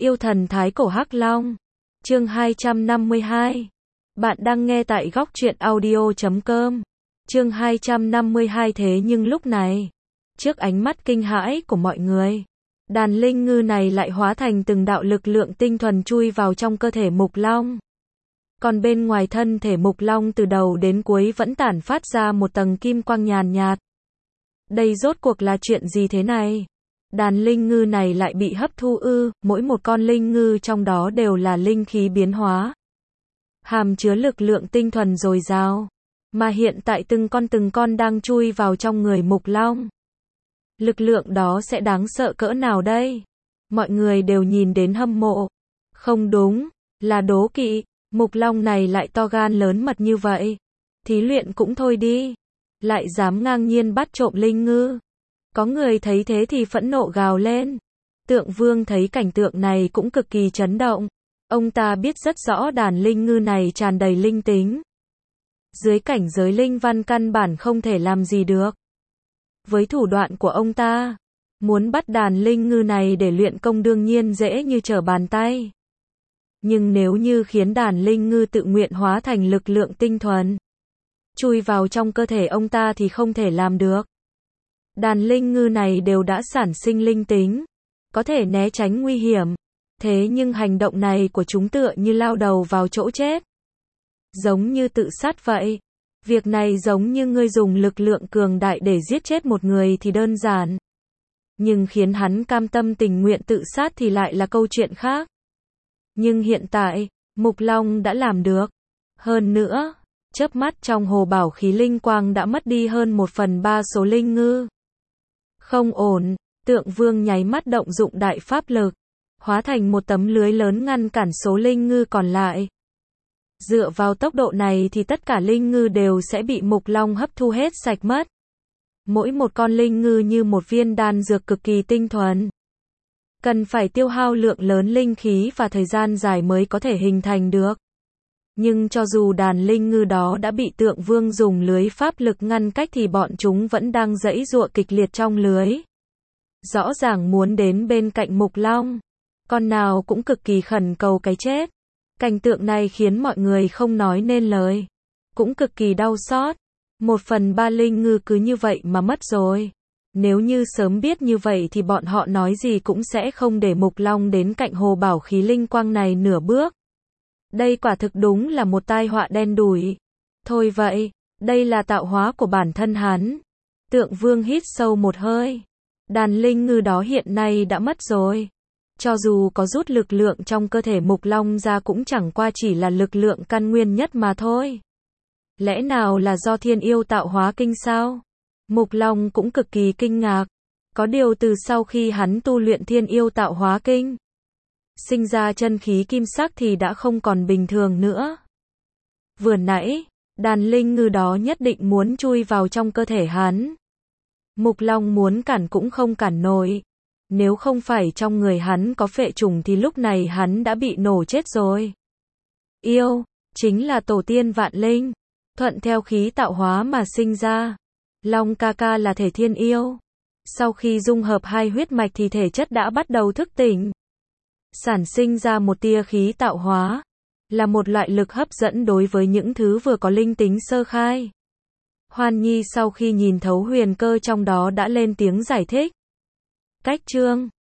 Yêu thần Thái Cổ Hắc Long. Chương 252. Bạn đang nghe tại góc truyện audio.com. Chương 252. Thế nhưng lúc này, trước ánh mắt kinh hãi của mọi người, đàn linh ngư này lại hóa thành từng đạo lực lượng tinh thuần chui vào trong cơ thể Mục Long. Còn bên ngoài thân thể Mục Long từ đầu đến cuối vẫn tản phát ra một tầng kim quang nhàn nhạt. Đây rốt cuộc là chuyện gì thế này? Đàn linh ngư này lại bị hấp thu ư? Mỗi một con linh ngư trong đó đều là linh khí biến hóa, hàm chứa lực lượng tinh thuần dồi dào, mà hiện tại từng con đang chui vào trong người Mục Long. Lực lượng đó sẽ đáng sợ cỡ nào đây? Mọi người đều nhìn đến hâm mộ. Không đúng, là đố kỵ. Mục Long này lại to gan lớn mật như vậy. Thí luyện cũng thôi đi, lại dám ngang nhiên bắt trộm linh ngư. Có người thấy thế thì phẫn nộ gào lên. Tượng Vương thấy cảnh tượng này cũng cực kỳ chấn động. Ông ta biết rất rõ đàn linh ngư này tràn đầy linh tính. Dưới cảnh giới linh văn căn bản không thể làm gì được. Với thủ đoạn của ông ta, muốn bắt đàn linh ngư này để luyện công đương nhiên dễ như trở bàn tay. Nhưng nếu như khiến đàn linh ngư tự nguyện hóa thành lực lượng tinh thuần, chui vào trong cơ thể ông ta thì không thể làm được. Đàn linh ngư này đều đã sản sinh linh tính, có thể né tránh nguy hiểm. Thế nhưng hành động này của chúng tựa như lao đầu vào chỗ chết, giống như tự sát vậy. Việc này giống như ngươi dùng lực lượng cường đại để giết chết một người thì đơn giản, nhưng khiến hắn cam tâm tình nguyện tự sát thì lại là câu chuyện khác. Nhưng hiện tại, Mục Long đã làm được. Hơn nữa, chớp mắt trong hồ bảo khí linh quang đã mất đi hơn 1/3 số linh ngư. Không ổn, Tượng Vương nháy mắt động dụng đại pháp lực, hóa thành một tấm lưới lớn ngăn cản số linh ngư còn lại. Dựa vào tốc độ này thì tất cả linh ngư đều sẽ bị Mục Long hấp thu hết sạch mất. Mỗi một con linh ngư như một viên đan dược cực kỳ tinh thuần, cần phải tiêu hao lượng lớn linh khí và thời gian dài mới có thể hình thành được. Nhưng cho dù đàn linh ngư đó đã bị Tượng Vương dùng lưới pháp lực ngăn cách thì bọn chúng vẫn đang giãy giụa kịch liệt trong lưới. Rõ ràng muốn đến bên cạnh Mục Long, con nào cũng cực kỳ khẩn cầu cái chết. Cảnh tượng này khiến mọi người không nói nên lời, cũng cực kỳ đau xót. 1/3 linh ngư cứ như vậy mà mất rồi. Nếu như sớm biết như vậy thì bọn họ nói gì cũng sẽ không để Mục Long đến cạnh hồ bảo khí linh quang này nửa bước. Đây quả thực đúng là một tai họa đen đủi. Thôi vậy, đây là tạo hóa của bản thân hắn. Tượng Vương hít sâu một hơi. Đàn linh ngư đó hiện nay đã mất rồi. Cho dù có rút lực lượng trong cơ thể Mục Long ra cũng chẳng qua chỉ là lực lượng căn nguyên nhất mà thôi. Lẽ nào là do thiên yêu tạo hóa kinh sao? Mục Long cũng cực kỳ kinh ngạc. Có điều từ sau khi hắn tu luyện thiên yêu tạo hóa kinh, sinh ra chân khí kim sắc thì đã không còn bình thường nữa. Vừa nãy, đàn linh ngư đó nhất định muốn chui vào trong cơ thể hắn. Mục Long muốn cản cũng không cản nổi. Nếu không phải trong người hắn có phệ trùng thì lúc này hắn đã bị nổ chết rồi. Yêu, chính là tổ tiên vạn linh, thuận theo khí tạo hóa mà sinh ra. Long ca ca là thể thiên yêu. Sau khi dung hợp hai huyết mạch thì thể chất đã bắt đầu thức tỉnh, sản sinh ra một tia khí tạo hóa, là một loại lực hấp dẫn đối với những thứ vừa có linh tính sơ khai. Hoan Nhi sau khi nhìn thấu huyền cơ trong đó đã lên tiếng giải thích. Cách chương